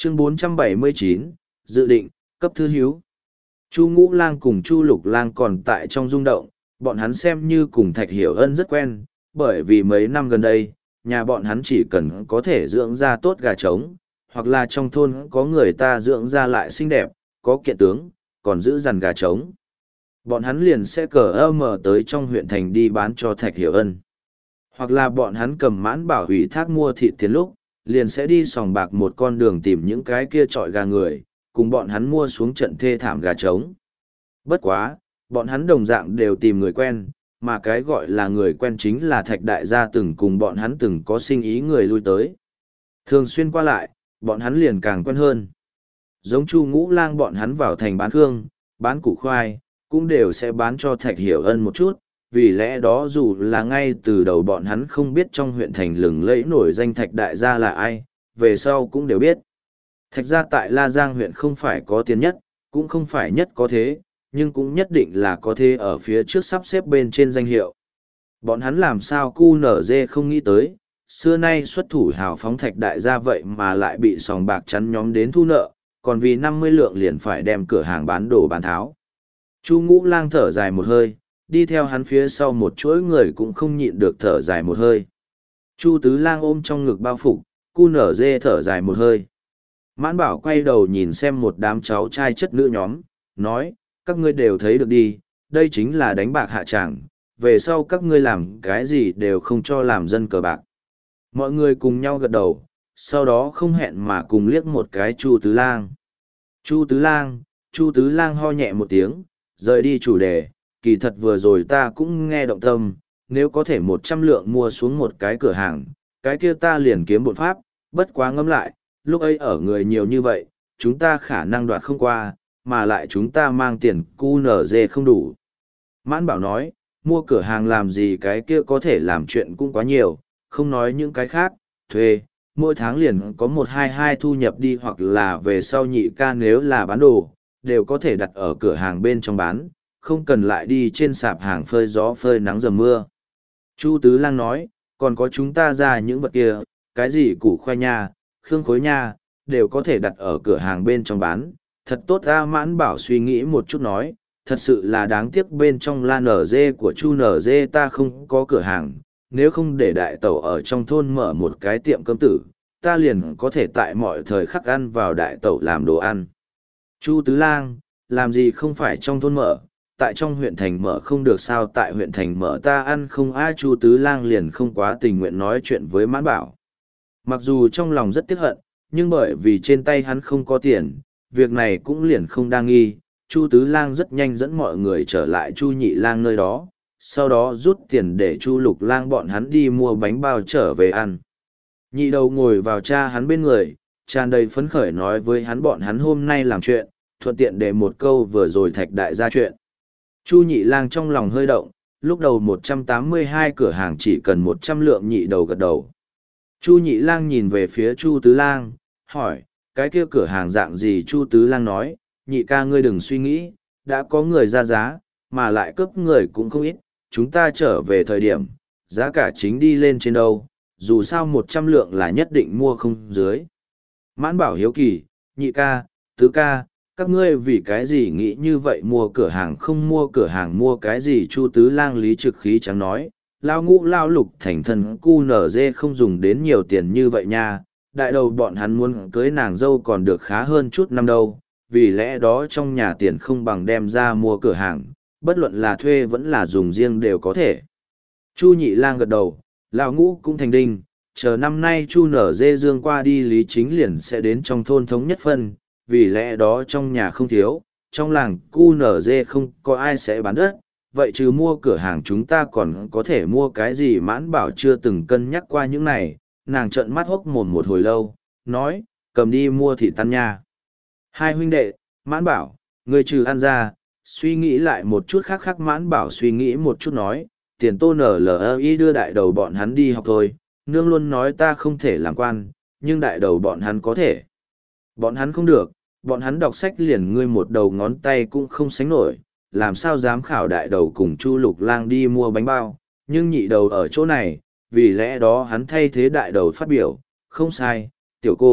Chương 479, dự định, cấp thư hiếu. Chu Ngũ Lang cùng Chu Lục Lang còn tại trong rung động, bọn hắn xem như cùng Thạch Hiểu Ân rất quen, bởi vì mấy năm gần đây, nhà bọn hắn chỉ cần có thể dưỡng ra tốt gà trống, hoặc là trong thôn có người ta dưỡng ra lại xinh đẹp, có kiện tướng, còn giữ dằn gà trống. Bọn hắn liền sẽ mở tới trong huyện thành đi bán cho Thạch Hiểu Ân. Hoặc là bọn hắn cầm Mãn Bảo ủy thác mua thịt tiền lúc, liền sẽ đi sòng bạc một con đường tìm những cái kia trọi gà người, cùng bọn hắn mua xuống trận thê thảm gà trống. Bất quá, bọn hắn đồng dạng đều tìm người quen, mà cái gọi là người quen chính là Thạch Đại gia từng cùng bọn hắn từng có sinh ý người lui tới. Thường xuyên qua lại, bọn hắn liền càng quen hơn. Giống Chu Ngũ Lang bọn hắn vào thành bán hương, bán củ khoai, cũng đều sẽ bán cho Thạch Hiểu Ân một chút, vì lẽ đó dù là ngay từ đầu bọn hắn không biết trong huyện thành lừng lẫy nổi danh Thạch Đại gia là ai, về sau cũng đều biết. Thạch gia tại La Giang huyện không phải có tiền nhất, cũng không phải nhất có thế, nhưng cũng nhất định là có thế ở phía trước sắp xếp bên trên danh hiệu. Bọn hắn làm sao cu nở dê không nghĩ tới, xưa nay xuất thủ hào phóng Thạch Đại gia vậy mà lại bị sòng bạc chắn nhóm đến thu nợ, còn vì 50 lượng liền phải đem cửa hàng bán đồ bán tháo. Chu Ngũ Lang thở dài một hơi, đi theo hắn phía sau một chuỗi người cũng không nhịn được thở dài một hơi. Chu Tứ Lang ôm trong ngực bao phục, cu nở dê thở dài một hơi. Mãn Bảo quay đầu nhìn xem một đám cháu trai chất nữ nhóm, nói, các ngươi đều thấy được đi, đây chính là đánh bạc hạ tràng, về sau các ngươi làm cái gì đều không cho làm dân cờ bạc. Mọi người cùng nhau gật đầu, sau đó không hẹn mà cùng liếc một cái Chu Tứ Lang. Chu Tứ Lang ho nhẹ một tiếng, rời đi chủ đề, kỳ thật vừa rồi ta cũng nghe động tâm, nếu có thể 100 lượng mua xuống một cái cửa hàng, cái kia ta liền kiếm bộn pháp, bất quá ngẫm lại, lúc ấy ở người nhiều như vậy, chúng ta khả năng đoạt không qua, mà lại chúng ta mang tiền QNZ không đủ. Mãn Bảo nói, mua cửa hàng làm gì cái kia có thể làm chuyện cũng quá nhiều, không nói những cái khác, thuê, mỗi tháng liền có 122 thu nhập đi hoặc là về sau nhị ca nếu là bán đồ, đều có thể đặt ở cửa hàng bên trong bán, không cần lại đi trên sạp hàng phơi gió phơi nắng dầm mưa. Chu Tứ Lang nói, còn có chúng ta ra những vật kia, cái gì củ khoai nha, khương khối nha, đều có thể đặt ở cửa hàng bên trong bán. Thật tốt ra. Mãn Bảo suy nghĩ một chút nói, thật sự là đáng tiếc bên trong La Nở Dê của Chu Nở Dê ta không có cửa hàng, nếu không để đại tẩu ở trong thôn mở một cái tiệm cơm tử, ta liền có thể tại mọi thời khắc ăn vào đại tẩu làm đồ ăn. Chu Tứ Lang, làm gì không phải trong thôn mở, tại trong huyện thành mở không được sao, tại huyện thành mở ta ăn không ai. Chu Tứ Lang liền không quá tình nguyện nói chuyện với Mãn Bảo. Mặc dù trong lòng rất tiếc hận, nhưng bởi vì trên tay hắn không có tiền, việc này cũng liền không đa nghi. Chu Tứ Lang rất nhanh dẫn mọi người trở lại Chu Nhị Lang nơi đó, sau đó rút tiền để Chu Lục Lang bọn hắn đi mua bánh bao trở về ăn. Nhị Đầu ngồi vào cha hắn bên người, tràn đầy phấn khởi nói với hắn bọn hắn hôm nay làm chuyện, thuận tiện để một câu vừa rồi Thạch Đại gia chuyện. Chu Nhị Lang trong lòng hơi động, lúc đầu 182 cửa hàng chỉ cần 100 lượng. Nhị Đầu gật đầu. Chu Nhị Lang nhìn về phía Chu Tứ Lang, hỏi, cái kia cửa hàng dạng gì? Chu Tứ Lang nói, nhị ca ngươi đừng suy nghĩ, đã có người ra giá, mà lại cướp người cũng không ít, chúng ta trở về thời điểm, giá cả chính đi lên trên đâu, dù sao 100 lượng là nhất định mua không dưới. Mãn Bảo hiếu kỳ, nhị ca, tứ ca, các ngươi vì cái gì nghĩ như vậy, mua cửa hàng không mua cửa hàng mua cái gì? Chu Tứ Lang lý trực khí trắng nói, lao ngũ lao lục thành thân cu nở dê không dùng đến nhiều tiền như vậy nha, đại đầu bọn hắn muốn cưới nàng dâu còn được khá hơn chút năm đâu, vì lẽ đó trong nhà tiền không bằng đem ra mua cửa hàng, bất luận là thuê vẫn là dùng riêng đều có thể. Chu Nhị Lang gật đầu, lao ngũ cũng thành đinh, chờ năm nay Chu nở dê dương qua đi Lý Chính liền sẽ đến trong thôn thống nhất phân, vì lẽ đó trong nhà không thiếu, trong làng cu nở dê không có ai sẽ bán đất, vậy trừ mua cửa hàng chúng ta còn có thể mua cái gì? Mãn Bảo chưa từng cân nhắc qua những này, nàng trợn mắt hốc mồm một hồi lâu, nói, cầm đi mua thịt tan nha. Hai huynh đệ, Mãn Bảo, người trừ ăn ra, suy nghĩ lại một chút khác khác. Mãn Bảo suy nghĩ một chút nói, tiền tô NLI đưa đại đầu bọn hắn đi học thôi, nương luôn nói ta không thể làm quan, nhưng đại đầu bọn hắn có thể. Bọn hắn không được, bọn hắn đọc sách liền ngươi một đầu ngón tay cũng không sánh nổi, làm sao dám khảo đại đầu cùng Chu Lục Lang đi mua bánh bao, nhưng nhị đầu ở chỗ này, vì lẽ đó hắn thay thế đại đầu phát biểu, không sai, tiểu cô,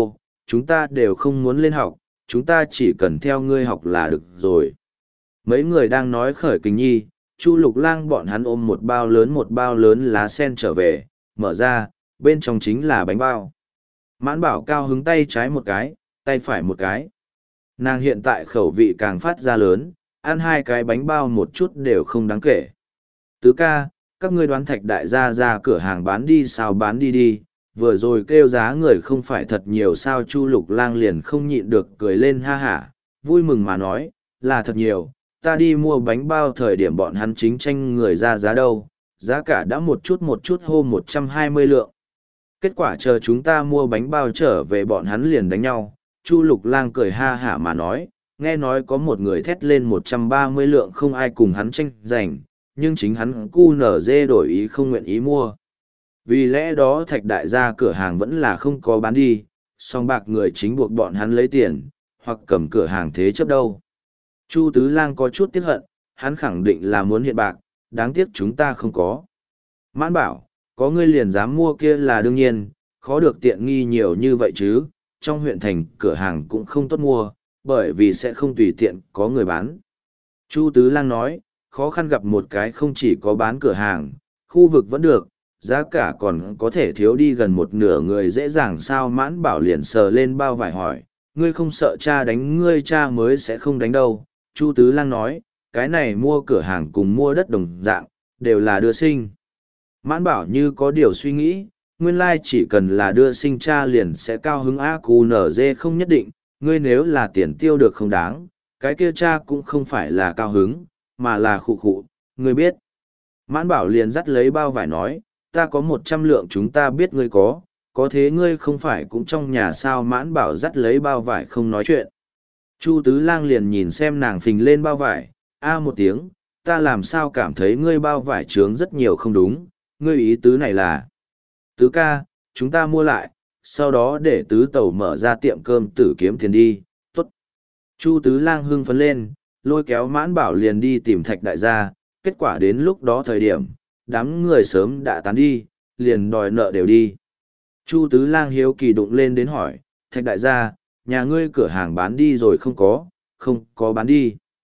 chúng ta đều không muốn lên học, chúng ta chỉ cần theo ngươi học là được rồi. Mấy người đang nói khởi kình nhi, Chu Lục Lang bọn hắn ôm một bao lớn lá sen trở về, mở ra, bên trong chính là bánh bao. Mãn Bảo cao hứng tay trái một cái, tay phải một cái. Nàng hiện tại khẩu vị càng phát ra lớn, ăn hai cái bánh bao một chút đều không đáng kể. Tứ ca, các ngươi đoán Thạch đại gia ra cửa hàng bán đi sao, bán đi đi, vừa rồi kêu giá người không phải thật nhiều sao. Chu Lục Lang liền không nhịn được cười lên ha hả, vui mừng mà nói, là thật nhiều, ta đi mua bánh bao thời điểm bọn hắn chính tranh người ra giá đâu, giá cả đã một chút hô 120 lượng. Kết quả chờ chúng ta mua bánh bao trở về bọn hắn liền đánh nhau. Chu Lục Lang cười ha hả mà nói, nghe nói có một người thét lên 130 lượng không ai cùng hắn tranh giành, nhưng chính hắn cu nở dê đổi ý không nguyện ý mua. Vì lẽ đó Thạch đại gia cửa hàng vẫn là không có bán đi, song bạc người chính buộc bọn hắn lấy tiền, hoặc cầm cửa hàng thế chấp đâu. Chu Tứ Lang có chút tiếc hận, hắn khẳng định là muốn hiện bạc, đáng tiếc chúng ta không có. Mãn Bảo, có ngươi liền dám mua kia là đương nhiên, khó được tiện nghi nhiều như vậy chứ, trong huyện thành cửa hàng cũng không tốt mua, bởi vì sẽ không tùy tiện có người bán. Chu Tứ Lang nói, khó khăn gặp một cái không chỉ có bán cửa hàng, khu vực vẫn được, giá cả còn có thể thiếu đi gần một nửa người dễ dàng sao. Mãn Bảo liền sờ lên bao vải hỏi, ngươi không sợ cha đánh ngươi, cha mới sẽ không đánh đâu. Chu Tứ Lang nói, cái này mua cửa hàng cùng mua đất đồng dạng, đều là đưa sinh. Mãn Bảo như có điều suy nghĩ, nguyên lai chỉ cần là đưa sinh cha liền sẽ cao hứng a cù nở dê không nhất định, ngươi nếu là tiền tiêu được không đáng, cái kia cha cũng không phải là cao hứng, mà là khụ khụ, ngươi biết. Mãn Bảo liền dắt lấy bao vải nói, ta có 100 lượng chúng ta biết ngươi có thế ngươi không phải cũng trong nhà sao. Mãn Bảo dắt lấy bao vải không nói chuyện. Chu Tứ Lang liền nhìn xem nàng phình lên bao vải, a một tiếng, ta làm sao cảm thấy ngươi bao vải trướng rất nhiều không đúng, ngươi ý tứ này là. Tứ ca, chúng ta mua lại, sau đó để tứ tẩu mở ra tiệm cơm tử kiếm tiền đi, tốt. Chu Tứ Lang hưng phấn lên, lôi kéo Mãn Bảo liền đi tìm Thạch đại gia, kết quả đến lúc đó thời điểm, đám người sớm đã tán đi, liền đòi nợ đều đi. Chu Tứ Lang hiếu kỳ đụng lên đến hỏi, Thạch đại gia, nhà ngươi cửa hàng bán đi rồi không có bán đi.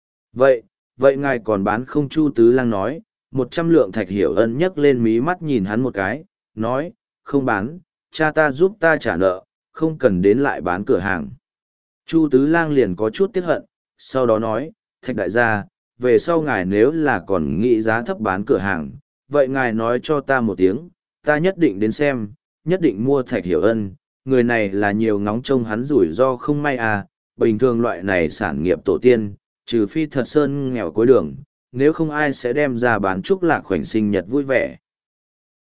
Vậy ngài còn bán không? Chu Tứ Lang nói, 100 lượng. Thạch Hiểu Ân nhấc lên mí mắt nhìn hắn một cái, nói, không bán, cha ta giúp ta trả nợ, không cần đến lại bán cửa hàng. Chu Tứ Lang liền có chút tiếc hận, sau đó nói, Thạch đại gia, về sau ngài nếu là còn nghĩ giá thấp bán cửa hàng, vậy ngài nói cho ta một tiếng, ta nhất định đến xem, nhất định mua. Thạch Hiểu Ân, người này là nhiều ngóng trông hắn rủi ro không may à, bình thường loại này sản nghiệp tổ tiên, trừ phi thật sơn nghèo cuối đường, nếu không ai sẽ đem ra bán chúc lạc khoảnh sinh nhật vui vẻ.